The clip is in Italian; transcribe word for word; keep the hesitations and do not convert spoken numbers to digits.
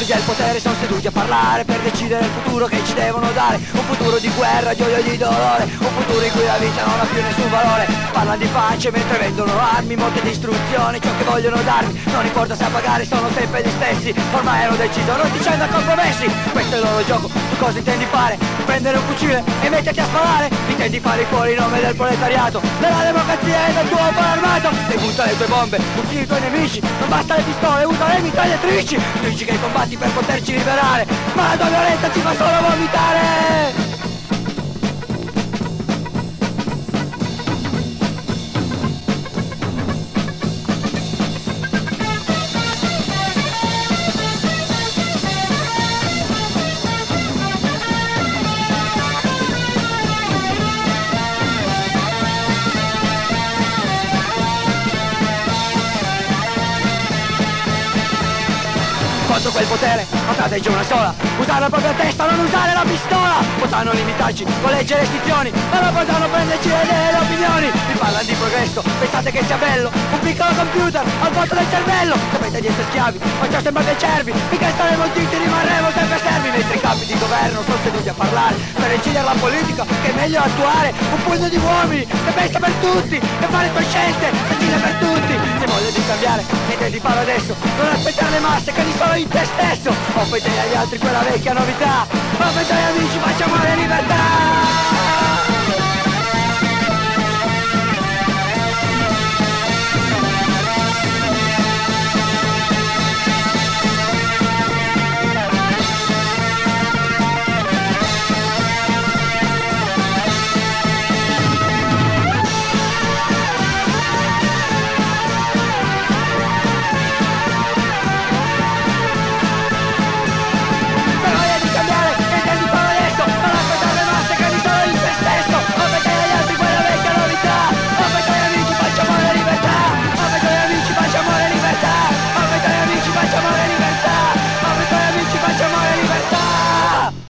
signori del potere sono seduti a parlare per decidere il futuro che ci devono dare. Un futuro di guerra, di odio e di dolore, un futuro in cui la vita non ha più nessun valore. Parlano di pace mentre vendono armi, molte distruzioni, ciò che vogliono darmi. Non importa se a pagare sono sempre gli stessi, ormai hanno deciso, non ti scendo a compromessi. Questo è il loro gioco, tu cosa intendi fare? Prendere un fucile e metterti a sparare? Intendi fare fuori in nome del proletariato, della democrazia e del tuo popolo armato? E butta le tue bombe, uccidi i tuoi nemici, non basta le pistole, usa le mitragliatrici. Tu dici che combatti per poterci liberare, ma la tua violenza ci fa solo vomitare. Contro quel potere, la strategia è una sola: usare la propria testa, non usare la pistola. Potranno limitarci con leggi e restrizioni, ma non potranno prenderci le idee e le opinioni. Vi parlano di progresso, pensate che sia bello un piccolo computer al posto del cervello. Sapete di essere schiavi, ma ciò sembra dei cervi. Finché staremo zitti rimarremo sempre servi. Mentre i capi di governo sono seduti a parlare per decidere la politica che è meglio attuare. Un pugno di uomini che pensa per tutti, che fa le tue scelte, decide per tutti. Se voglio di cambiare, niente di farlo adesso. Non aspettare le masse, credi solo in te stesso. Offrite agli altri quella vecchia novità, offrite agli amici, facciamo la libertà.